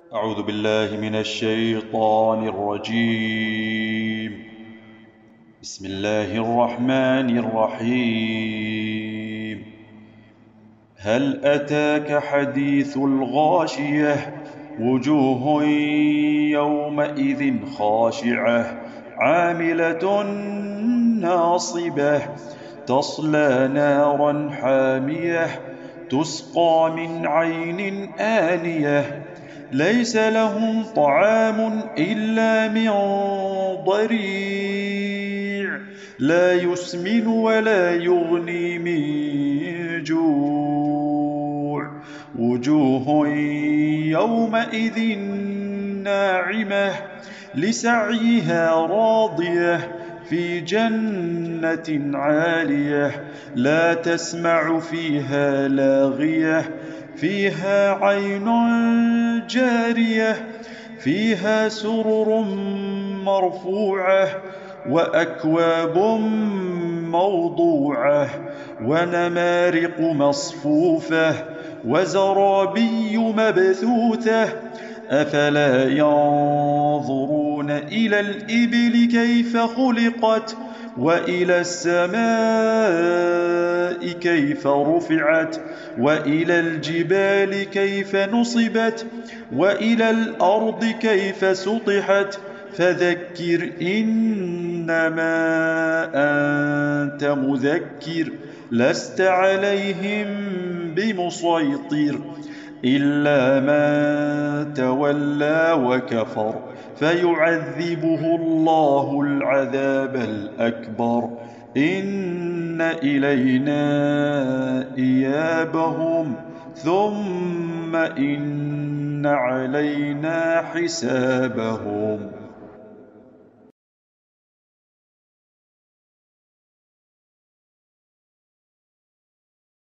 أعوذ بالله من الشيطان الرجيم. بسم الله الرحمن الرحيم. هل أتاك حديث الغاشية؟ وجوه يومئذ خاشعة عاملة ناصبة تصلى نارا حامية تسقى من عين آنية ليس لهم طعام إلا من ضريع لا يسمن ولا يغني من جوع وجوه يومئذ ناعمة لسعيها راضية في جنة عالية لا تسمع فيها لاغية فيها عين جارية فيها سرر مرفوعة وأكواب موضوعة ونمارق مصفوفة وزرابي مبثوثة أفلا ينظرون إلى الإبل كيف خلقت وإلى السماء كيف رفعت وإلى الجبال كيف نصبت وإلى الأرض كيف سطحت فذكر إنما أنت مذكر لست عليهم بمسيطر إلا من تولى وكفر فيعذبه الله العذاب الأكبر إن إلينا إيابهم ثم إن علينا حسابهم.